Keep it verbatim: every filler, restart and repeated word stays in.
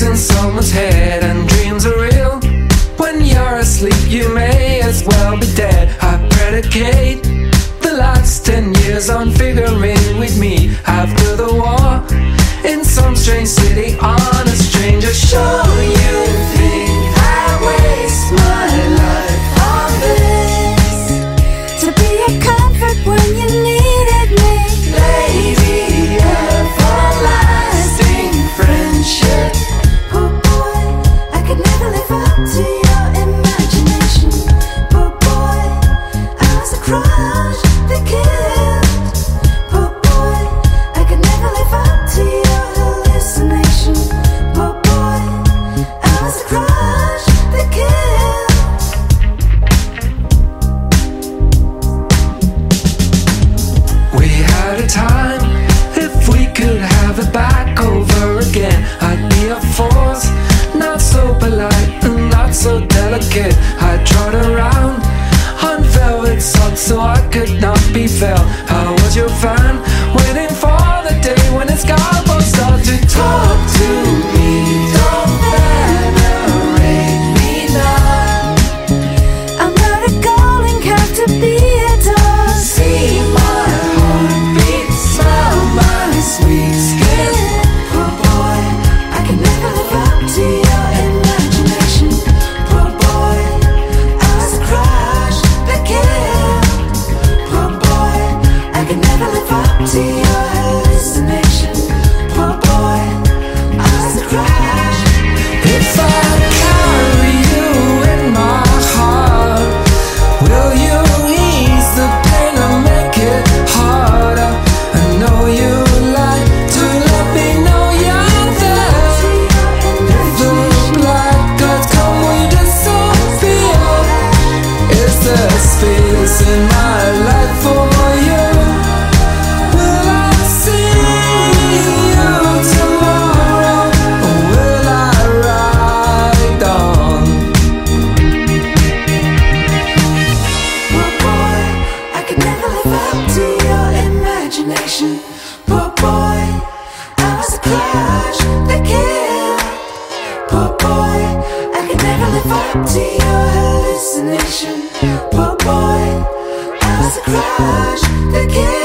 in someone's head and dreams are real. When you're asleep you may as well be dead. I predicate the last ten years on figuring with me after the war in some strange city on a stranger shore. You think I waste my life on this to be a comfort when you needed me, lady, everlasting friendship. Oh boy, I could never live up to your imagination. Oh boy, I was a crush that killed. Oh boy, I could never live up to your hallucination. Oh boy, I was a crush that killed. We had a time, if we could have it back over again, I'd be a force, not so polite and not so delicate. I'd trot around on velvet socks so I could not be felt. I was your fan, waiting for the day when it's gone. Won't start to talk to me. Don't venerate me now. I'm not a golden calf to be adored. See my heartbeat, smell my sweet skin. Poor boy, I could never live up to your imagination. Poor boy, I was a crush that killed. Poor boy, I could never live up to your hallucination. Poor boy, I was a crush. If I carry you in my heart, will you ease the pain or make it harder? I know you like to let me know you're there. If the black clouds come, will you disappear? Is there space in my life for you? Will I see you tomorrow, or will I ride on? Poor boy, I could never live up to your imagination. Poor boy, I was a crush that killed. Poor boy, I could never live up to your hallucination. Poor boy, I was a crush that killed.